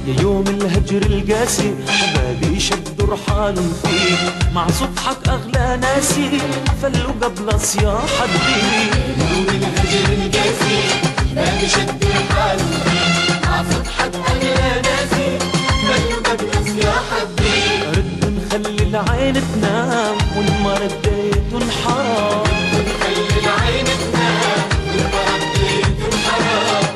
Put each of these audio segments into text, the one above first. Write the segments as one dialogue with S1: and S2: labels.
S1: يا يوم الهجر القاسي حبابي شدوا رحالهم فيك، مع صبحك أغلى ناسي فلوا قبل صياح الدين.
S2: يا يوم الهجر القاسي حبابي شدوا رحالهم فيك، مع صبحك أغلى ناسي فلوا قبل صياح الدين.
S1: رد نخلي العين تنام والما رديت انحرام،
S2: رد نخلي العين تنام والما رديت انحرام.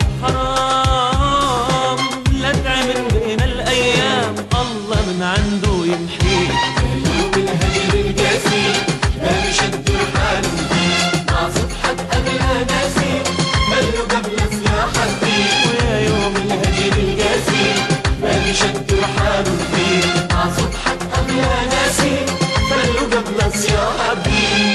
S1: حرام لا تعمل بين الأيام الله من عنده يمحيك.
S2: يا يوم الهجر القاسي حبابي شدوا رحالهم فيك، مع صبحك أغلى ناسي فلوا قبل صياح الدين.
S1: ويا يوم
S2: الهجر القاسي حبابي شدوا رحالهم فيك، مع صبحك أغلى ناسي فلوا قبل صياح الدين.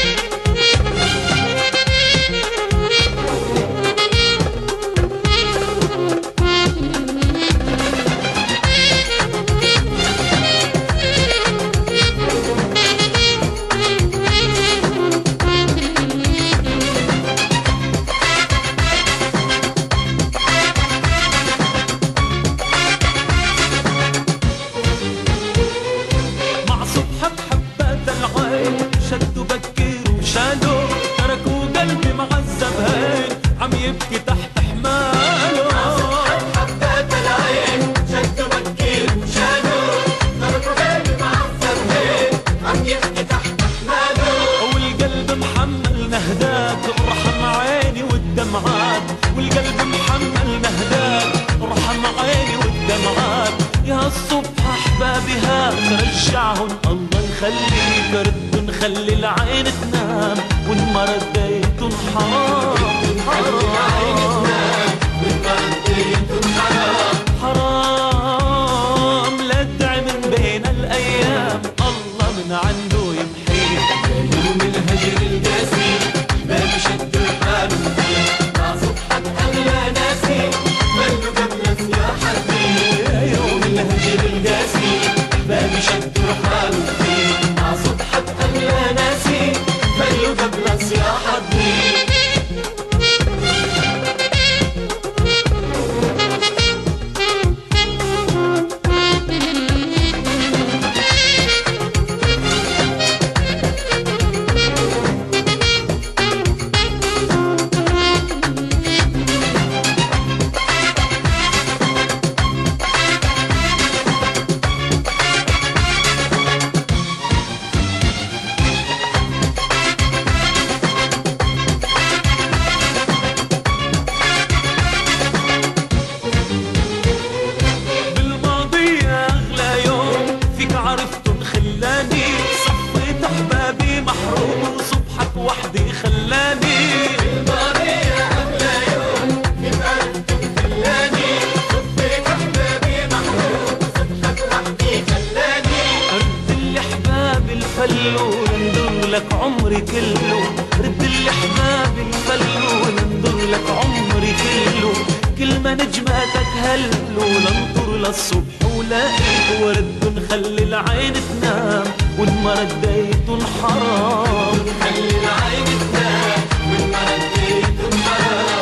S1: مع صبحك حبات العين شدوا بكير وشالوا، تركوا قلبي معذب هين عم يبكي تحت حماله.
S2: حبات العين شدوا بكير وشالوا، تركوا قلبي معذب هين عم يبكي تحت حماله.
S1: والقلب محمل نهدات ارحم عيني والدمعات، والقلب محمل نهدات ارحم عيني والدمعات. يا الصبح احبابي هات رجعهن الله يخليك، رد نخلي العين تنام وان ما رديتن حرام. حرام لا تعمل بين الايام الله من عنده يمحيك.
S2: يا يوم الهجر القاسي حبابي شدوا رحالهم فيك، مع صبحك أغلى ناسي فلوا قبل صياح الدين.
S1: يا يوم
S2: الهجر القاسي حبابي شدوا رحالهم فيك، مع صبحك أغلى ناسي فلوا قبل صياح الدين.
S1: بالماضي يا اغلى يوم فيك عرفتن خلاني، صفيت احبابي محروم صبحك وحدي خلاني.
S2: الماضي يا أغلى يوم فيك عرفتن خلاني، صفيت أحبابي محروم صبحك وحدي خلاني.
S1: رد الاحباب الفلو ننظر لك عمري كله، رد الاحباب الفلو ننظر لك عمري كله. كل ما نجماتك هلو ننطر للصبح ولاقيك، ورد نخلي العين تنام وان ما رديتن حرام.
S2: خلي العين تنام وإن ما رديتن حرام.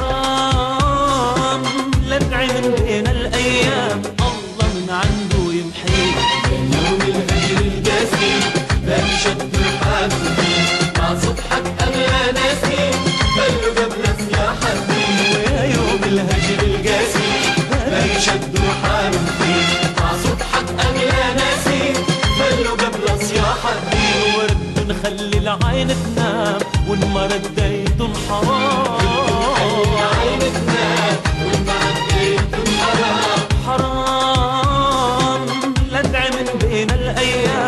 S1: حرام لا تعين بين الايام الله من عنده يمحيك.
S2: يا يوم الهجر القاسي حبابي شدوا رحالهم فيك، مع صبحك أغلى ناسي فلوا قبل صياح الدين.
S1: ويا يوم
S2: الهجر القاسي حبابي شدوا رحالهم فيك، مع صبحك أغلى ناسي فلوا قبل صياح الدين.
S1: ورد نخلي العين تنام وان ما رديتن حرام.
S2: العين تنام وإن ما رديتن حرام.
S1: حرام لا تعمل بين الايام